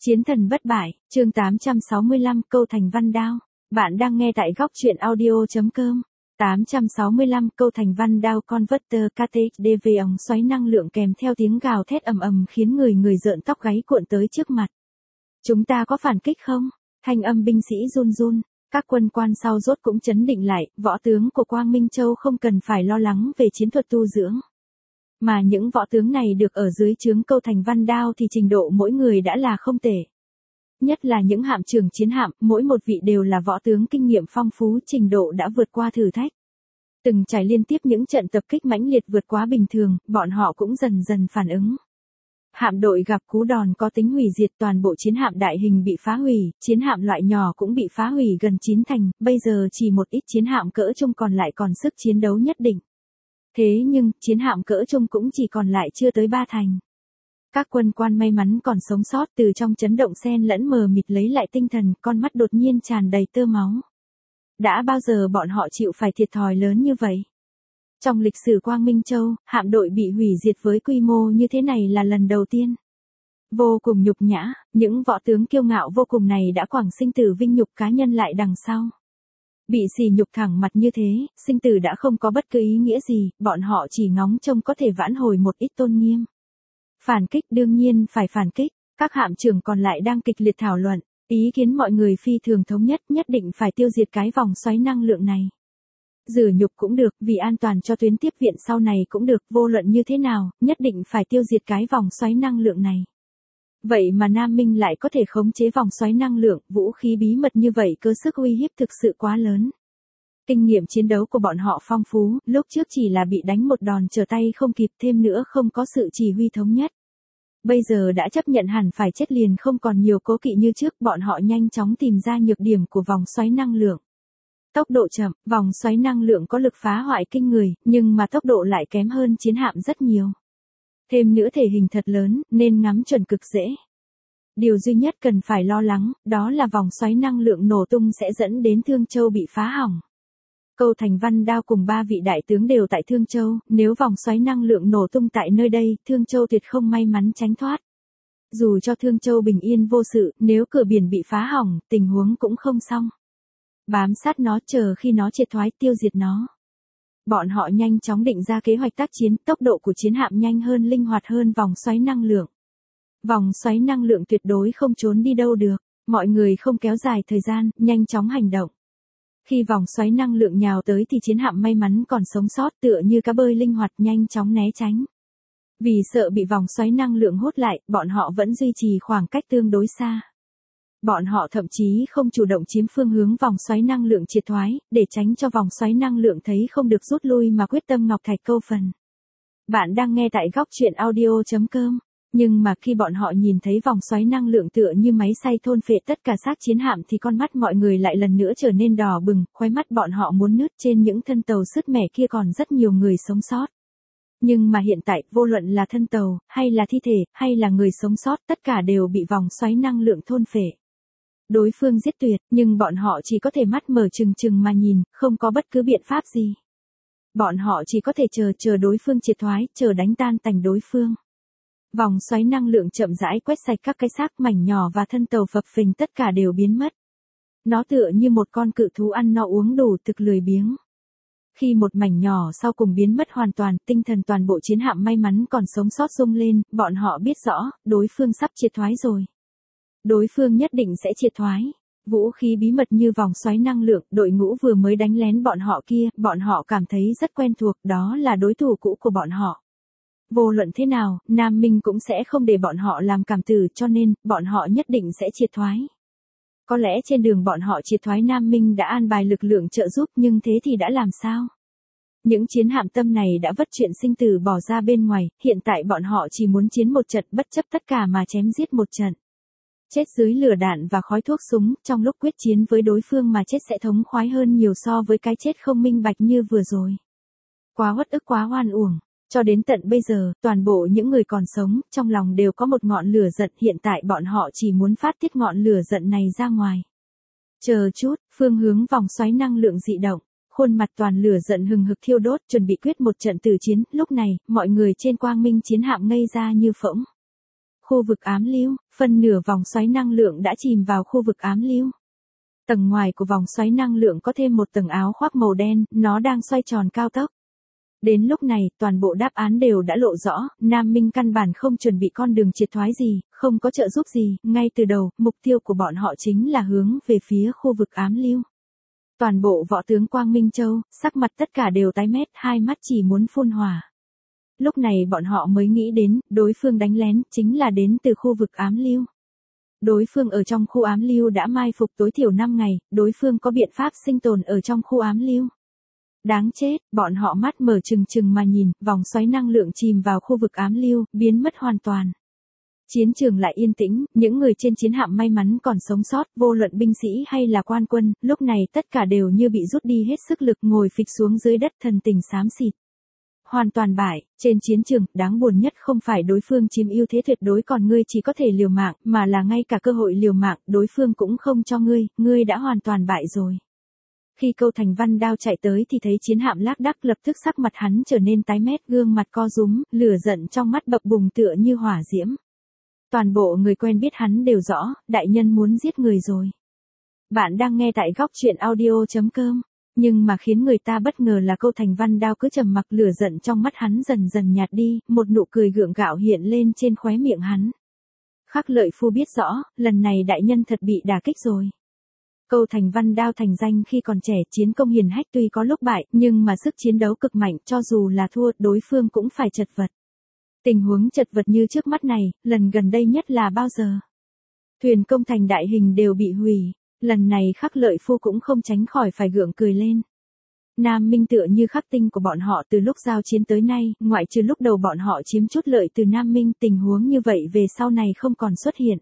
Chiến thần bất bại, chương 865 câu thành văn đao. Bạn đang nghe tại góc truyện audio.com. 865 câu thành văn đao converter KTDV ống xoáy năng lượng kèm theo tiếng gào thét ầm ầm khiến người rợn tóc gáy cuộn tới trước mặt. Chúng ta có phản kích không? Thanh âm binh sĩ run run. Các quân quan sau rốt cũng chấn định lại, võ tướng của Quang Minh Châu không cần phải lo lắng về chiến thuật tu dưỡng. Mà những võ tướng này được ở dưới trướng câu thành văn đao thì trình độ mỗi người đã là không tệ. Nhất là những hạm trưởng chiến hạm, mỗi một vị đều là võ tướng kinh nghiệm phong phú, trình độ đã vượt qua thử thách. Từng trải liên tiếp những trận tập kích mãnh liệt vượt quá bình thường, bọn họ cũng dần dần phản ứng. Hạm đội gặp cú đòn có tính hủy diệt, toàn bộ chiến hạm đại hình bị phá hủy, chiến hạm loại nhỏ cũng bị phá hủy gần 9 thành, bây giờ chỉ một ít chiến hạm cỡ trung còn lại còn sức chiến đấu nhất định. Thế nhưng, chiến hạm cỡ trung cũng chỉ còn lại chưa tới 3 thành. Các quân quan may mắn còn sống sót từ trong chấn động xen lẫn mờ mịt lấy lại tinh thần, con mắt đột nhiên tràn đầy tơ máu. Đã bao giờ bọn họ chịu phải thiệt thòi lớn như vậy? Trong lịch sử Quang Minh Châu, hạm đội bị hủy diệt với quy mô như thế này là lần đầu tiên. Vô cùng nhục nhã, những võ tướng kiêu ngạo vô cùng này đã quẳng sinh tử vinh nhục cá nhân lại đằng sau. Bị sỉ nhục thẳng mặt như thế, sinh tử đã không có bất cứ ý nghĩa gì, bọn họ chỉ ngóng trông có thể vãn hồi một ít tôn nghiêm. Phản kích đương nhiên phải phản kích, các hạm trưởng còn lại đang kịch liệt thảo luận, ý kiến mọi người phi thường thống nhất định phải tiêu diệt cái vòng xoáy năng lượng này. Rửa nhục cũng được, vì an toàn cho tuyến tiếp viện sau này cũng được, vô luận như thế nào, nhất định phải tiêu diệt cái vòng xoáy năng lượng này. Vậy mà Nam Minh lại có thể khống chế vòng xoáy năng lượng, vũ khí bí mật như vậy cơ sức uy hiếp thực sự quá lớn. Kinh nghiệm chiến đấu của bọn họ phong phú, lúc trước chỉ là bị đánh một đòn trở tay không kịp, thêm nữa không có sự chỉ huy thống nhất. Bây giờ đã chấp nhận hẳn phải chết liền, không còn nhiều cố kỵ như trước, bọn họ nhanh chóng tìm ra nhược điểm của vòng xoáy năng lượng. Tốc độ chậm, vòng xoáy năng lượng có lực phá hoại kinh người, nhưng mà tốc độ lại kém hơn chiến hạm rất nhiều. Thêm nữa thể hình thật lớn, nên ngắm chuẩn cực dễ. Điều duy nhất cần phải lo lắng, đó là vòng xoáy năng lượng nổ tung sẽ dẫn đến Thương Châu bị phá hỏng. Câu thành văn đao cùng 3 vị đại tướng đều tại Thương Châu, nếu vòng xoáy năng lượng nổ tung tại nơi đây, Thương Châu tuyệt không may mắn tránh thoát. Dù cho Thương Châu bình yên vô sự, nếu cửa biển bị phá hỏng, tình huống cũng không xong. Bám sát nó, chờ khi nó triệt thoái, tiêu diệt nó. Bọn họ nhanh chóng định ra kế hoạch tác chiến, tốc độ của chiến hạm nhanh hơn, linh hoạt hơn vòng xoáy năng lượng. Vòng xoáy năng lượng tuyệt đối không trốn đi đâu được, mọi người không kéo dài thời gian, nhanh chóng hành động. Khi vòng xoáy năng lượng nhào tới thì chiến hạm may mắn còn sống sót, tựa như cá bơi linh hoạt nhanh chóng né tránh. Vì sợ bị vòng xoáy năng lượng hút lại, bọn họ vẫn duy trì khoảng cách tương đối xa. Bọn họ thậm chí không chủ động chiếm phương hướng vòng xoáy năng lượng triệt thoái, để tránh cho vòng xoáy năng lượng thấy không được rút lui mà quyết tâm ngọc thạch câu phần. Bạn đang nghe tại góc truyện audio.com. Nhưng mà khi bọn họ nhìn thấy vòng xoáy năng lượng tựa như máy xay thôn phệ tất cả xác chiến hạm thì con mắt mọi người lại lần nữa trở nên đỏ bừng, khóe mắt bọn họ muốn nứt, trên những thân tàu sứt mẻ kia còn rất nhiều người sống sót. Nhưng mà hiện tại, vô luận là thân tàu, hay là thi thể, hay là người sống sót, tất cả đều bị vòng xoáy năng lượng thôn phệ. Đối phương giết tuyệt, nhưng bọn họ chỉ có thể mắt mở trừng mà nhìn, không có bất cứ biện pháp gì. Bọn họ chỉ có thể chờ đối phương triệt thoái, chờ đánh tan tành đối phương. Vòng xoáy năng lượng chậm rãi quét sạch các cái xác mảnh nhỏ và thân tàu phập phình, tất cả đều biến mất. Nó tựa như một con cự thú ăn no uống đủ, thực lười biếng. Khi một mảnh nhỏ sau cùng biến mất hoàn toàn, tinh thần toàn bộ chiến hạm may mắn còn sống sót rung lên, bọn họ biết rõ, đối phương sắp triệt thoái rồi. Đối phương nhất định sẽ triệt thoái. Vũ khí bí mật như vòng xoáy năng lượng, đội ngũ vừa mới đánh lén bọn họ kia, bọn họ cảm thấy rất quen thuộc, đó là đối thủ cũ của bọn họ. Vô luận thế nào, Nam Minh cũng sẽ không để bọn họ làm cảm tử, cho nên, bọn họ nhất định sẽ triệt thoái. Có lẽ trên đường bọn họ triệt thoái Nam Minh đã an bài lực lượng trợ giúp, nhưng thế thì đã làm sao? Những chiến hạm tâm này đã vất chuyện sinh tử bỏ ra bên ngoài, hiện tại bọn họ chỉ muốn chiến một trận, bất chấp tất cả mà chém giết một trận. Chết dưới lửa đạn và khói thuốc súng, trong lúc quyết chiến với đối phương mà chết sẽ thống khoái hơn nhiều so với cái chết không minh bạch như vừa rồi. Quá uất ức, quá oan uổng. Cho đến tận bây giờ, toàn bộ những người còn sống, trong lòng đều có một ngọn lửa giận, hiện tại bọn họ chỉ muốn phát tiết ngọn lửa giận này ra ngoài. Chờ chút, phương hướng vòng xoáy năng lượng dị động, khuôn mặt toàn lửa giận hừng hực thiêu đốt, chuẩn bị quyết một trận tử chiến, lúc này, mọi người trên Quang Minh chiến hạm ngây ra như phỗng. Khu vực ám lưu, phân nửa vòng xoáy năng lượng đã chìm vào khu vực ám lưu. Tầng ngoài của vòng xoáy năng lượng có thêm một tầng áo khoác màu đen, nó đang xoay tròn cao tốc. Đến lúc này, toàn bộ đáp án đều đã lộ rõ, Nam Minh căn bản không chuẩn bị con đường triệt thoái gì, không có trợ giúp gì, ngay từ đầu, mục tiêu của bọn họ chính là hướng về phía khu vực ám lưu. Toàn bộ võ tướng Quang Minh Châu, sắc mặt tất cả đều tái mét, hai mắt chỉ muốn phun hỏa. Lúc này bọn họ mới nghĩ đến, đối phương đánh lén, chính là đến từ khu vực ám lưu. Đối phương ở trong khu ám lưu đã mai phục tối thiểu 5 ngày, đối phương có biện pháp sinh tồn ở trong khu ám lưu. Đáng chết, bọn họ mắt mở trừng trừng mà nhìn, vòng xoáy năng lượng chìm vào khu vực ám lưu, biến mất hoàn toàn. Chiến trường lại yên tĩnh, những người trên chiến hạm may mắn còn sống sót, vô luận binh sĩ hay là quan quân, lúc này tất cả đều như bị rút đi hết sức lực ngồi phịch xuống dưới đất thần tình xám xịt. Hoàn toàn bại, trên chiến trường, đáng buồn nhất không phải đối phương chiếm ưu thế tuyệt đối còn ngươi chỉ có thể liều mạng, mà là ngay cả cơ hội liều mạng, đối phương cũng không cho ngươi đã hoàn toàn bại rồi. Khi Câu Thành Văn Đao chạy tới thì thấy chiến hạm lác đác, lập tức sắc mặt hắn trở nên tái mét, gương mặt co rúm, lửa giận trong mắt bập bùng tựa như hỏa diễm. Toàn bộ người quen biết hắn đều rõ, đại nhân muốn giết người rồi. Bạn đang nghe tại góc truyện audio.com. Nhưng mà khiến người ta bất ngờ là Câu Thành Văn Đao cứ trầm mặc, lửa giận trong mắt hắn dần dần nhạt đi, một nụ cười gượng gạo hiện lên trên khóe miệng hắn. Khắc Lợi Phu biết rõ, lần này đại nhân thật bị đả kích rồi. Câu Thành Văn Đao thành danh khi còn trẻ, chiến công hiển hách, tuy có lúc bại, nhưng mà sức chiến đấu cực mạnh, cho dù là thua, đối phương cũng phải chật vật. Tình huống chật vật như trước mắt này, lần gần đây nhất là bao giờ? Thuyền công thành đại hình đều bị hủy. Lần này Khắc Lợi Phu cũng không tránh khỏi phải gượng cười lên. Nam Minh tựa như khắc tinh của bọn họ từ lúc giao chiến tới nay, ngoại trừ lúc đầu bọn họ chiếm chút lợi từ Nam Minh, tình huống như vậy về sau này không còn xuất hiện.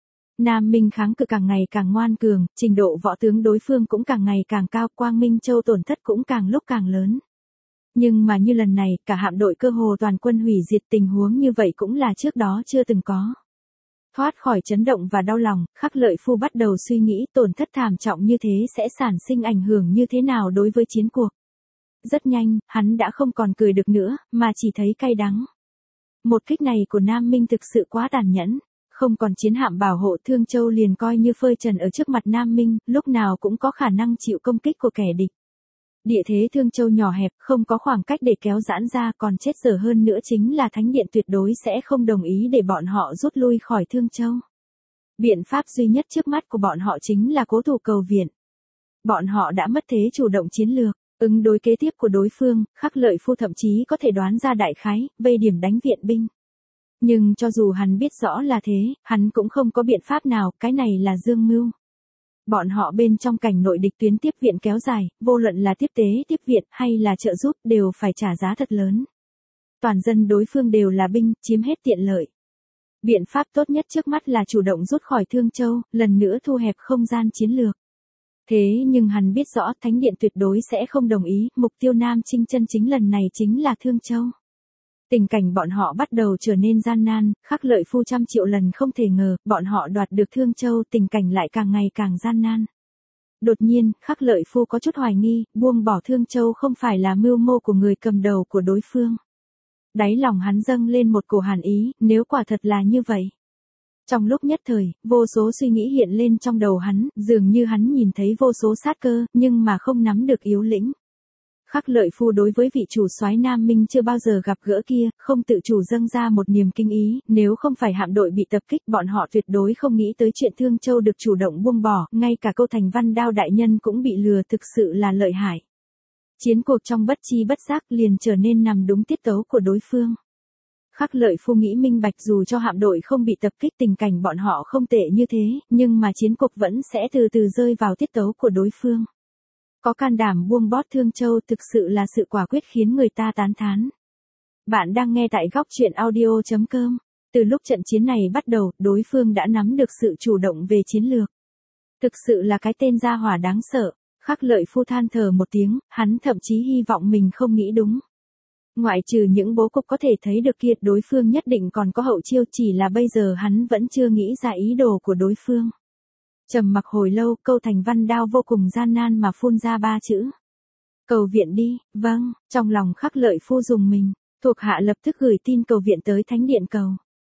Nam Minh kháng cự càng ngày càng ngoan cường, trình độ võ tướng đối phương cũng càng ngày càng cao, Quang Minh Châu tổn thất cũng càng lúc càng lớn. Nhưng mà như lần này, cả hạm đội cơ hồ toàn quân hủy diệt, tình huống như vậy cũng là trước đó chưa từng có. Thoát khỏi chấn động và đau lòng, Khắc Lợi Phu bắt đầu suy nghĩ tổn thất thảm trọng như thế sẽ sản sinh ảnh hưởng như thế nào đối với chiến cuộc. Rất nhanh, hắn đã không còn cười được nữa, mà chỉ thấy cay đắng. Một kích này của Nam Minh thực sự quá tàn nhẫn. Không còn chiến hạm bảo hộ, Thương Châu liền coi như phơi trần ở trước mặt Nam Minh, lúc nào cũng có khả năng chịu công kích của kẻ địch. Địa thế Thương Châu nhỏ hẹp, không có khoảng cách để kéo giãn ra, còn chết dở hơn nữa chính là Thánh Điện tuyệt đối sẽ không đồng ý để bọn họ rút lui khỏi Thương Châu. Biện pháp duy nhất trước mắt của bọn họ chính là cố thủ cầu viện. Bọn họ đã mất thế chủ động chiến lược, ứng đối kế tiếp của đối phương, Khắc Lợi Phu thậm chí có thể đoán ra đại khái, vây điểm đánh viện binh. Nhưng cho dù hắn biết rõ là thế, hắn cũng không có biện pháp nào, cái này là dương mưu. Bọn họ bên trong cảnh nội địch tuyến tiếp viện kéo dài, vô luận là tiếp tế, tiếp viện hay là trợ giúp đều phải trả giá thật lớn. Toàn dân đối phương đều là binh, chiếm hết tiện lợi. Biện pháp tốt nhất trước mắt là chủ động rút khỏi Thương Châu, lần nữa thu hẹp không gian chiến lược. Thế nhưng hắn biết rõ Thánh Điện tuyệt đối sẽ không đồng ý, mục tiêu Nam Chinh chân chính lần này chính là Thương Châu. Tình cảnh bọn họ bắt đầu trở nên gian nan, Khắc Lợi Phu trăm triệu lần không thể ngờ, bọn họ đoạt được Thương Châu, tình cảnh lại càng ngày càng gian nan. Đột nhiên, Khắc Lợi Phu có chút hoài nghi, buông bỏ Thương Châu không phải là mưu mô của người cầm đầu của đối phương. Đáy lòng hắn dâng lên một cổ hàn ý, nếu quả thật là như vậy. Trong lúc nhất thời, vô số suy nghĩ hiện lên trong đầu hắn, dường như hắn nhìn thấy vô số sát cơ, nhưng mà không nắm được yếu lĩnh. Khắc Lợi Phu đối với vị chủ soái Nam Minh chưa bao giờ gặp gỡ kia, không tự chủ dâng ra một niềm kinh ý, nếu không phải hạm đội bị tập kích, bọn họ tuyệt đối không nghĩ tới chuyện Thương Châu được chủ động buông bỏ, ngay cả Câu Thành Văn Đao đại nhân cũng bị lừa, thực sự là lợi hại. Chiến cuộc trong bất chi bất giác liền trở nên nằm đúng tiết tấu của đối phương. Khắc Lợi Phu nghĩ minh bạch, dù cho hạm đội không bị tập kích, tình cảnh bọn họ không tệ như thế, nhưng mà chiến cuộc vẫn sẽ từ từ rơi vào tiết tấu của đối phương. Có can đảm buông bót Thương Châu thực sự là sự quả quyết khiến người ta tán thán. Bạn đang nghe tại góc truyện audio.com. Từ lúc trận chiến này bắt đầu, đối phương đã nắm được sự chủ động về chiến lược. Thực sự là cái tên gia hỏa đáng sợ. Khắc Lợi Phu than thở một tiếng, hắn thậm chí hy vọng mình không nghĩ đúng. Ngoại trừ những bố cục có thể thấy được kia, đối phương nhất định còn có hậu chiêu, chỉ là bây giờ hắn vẫn chưa nghĩ ra ý đồ của đối phương. Trầm mặc hồi lâu, Câu Thành Văn Đao vô cùng gian nan mà phun ra 3 chữ. Cầu viện đi, vâng, trong lòng Khắc Lợi Phu dùng mình, thuộc hạ lập tức gửi tin cầu viện tới Thánh Điện cầu.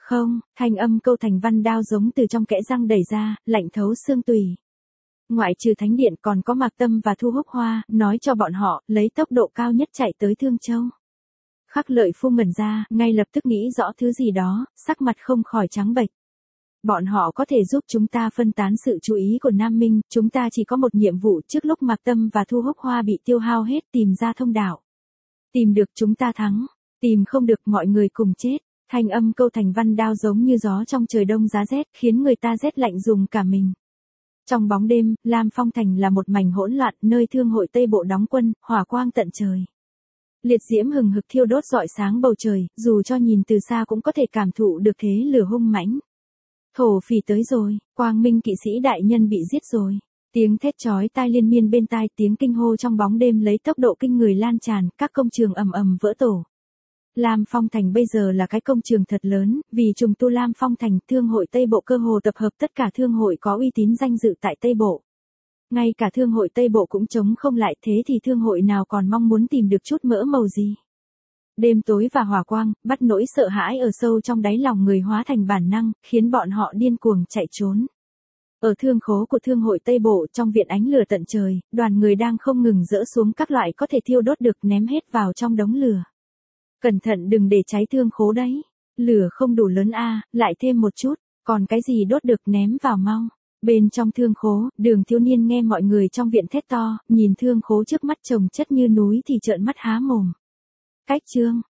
Không, thanh âm Câu Thành Văn đao giống từ trong kẽ răng đẩy ra, lạnh thấu xương tủy. Ngoại trừ Thánh Điện còn có Mạc Tâm và Thu Húc Hoa, nói cho bọn họ, lấy tốc độ cao nhất chạy tới Thương Châu. Khắc Lợi Phu ngẩn ra, ngay lập tức nghĩ rõ thứ gì đó, sắc mặt không khỏi trắng bệch. Bọn họ có thể giúp chúng ta phân tán sự chú ý của Nam Minh, chúng ta chỉ có một nhiệm vụ trước lúc Mạc Tâm và Thu Húc Hoa bị tiêu hao hết tìm ra thông đạo. Tìm được chúng ta thắng, tìm không được mọi người cùng chết. Thanh âm Câu Thành Văn đao giống như gió trong trời đông giá rét, khiến người ta rét lạnh rùng cả mình. Trong bóng đêm, Lam Phong Thành là một mảnh hỗn loạn, nơi Thương hội Tây Bộ đóng quân, hỏa quang tận trời. Liệt diễm hừng hực thiêu đốt rọi sáng bầu trời, dù cho nhìn từ xa cũng có thể cảm thụ được thế lửa hung mãnh. Thổ phỉ tới rồi, Quang Minh kỵ sĩ đại nhân bị giết rồi. Tiếng thét chói tai liên miên bên tai, tiếng kinh hô trong bóng đêm lấy tốc độ kinh người lan tràn, các công trường ầm ầm vỡ tổ. Lam Phong Thành bây giờ là cái công trường thật lớn, vì trùng tu Lam Phong Thành, Thương hội Tây Bộ cơ hồ tập hợp tất cả thương hội có uy tín danh dự tại Tây Bộ. Ngay cả Thương hội Tây Bộ cũng chống không lại, thế thì thương hội nào còn mong muốn tìm được chút mỡ màu gì. Đêm tối và hỏa quang, bắt nỗi sợ hãi ở sâu trong đáy lòng người hóa thành bản năng, khiến bọn họ điên cuồng chạy trốn. Ở thương khố của Thương hội Tây Bộ, trong viện ánh lửa tận trời, đoàn người đang không ngừng dỡ xuống các loại có thể thiêu đốt được ném hết vào trong đống lửa. Cẩn thận đừng để cháy thương khố đấy. Lửa không đủ lớn a, lại thêm một chút, còn cái gì đốt được ném vào mau. Bên trong thương khố, Đường thiếu niên nghe mọi người trong viện thét to, nhìn thương khố trước mắt chồng chất như núi thì trợn mắt há mồm. Cách chương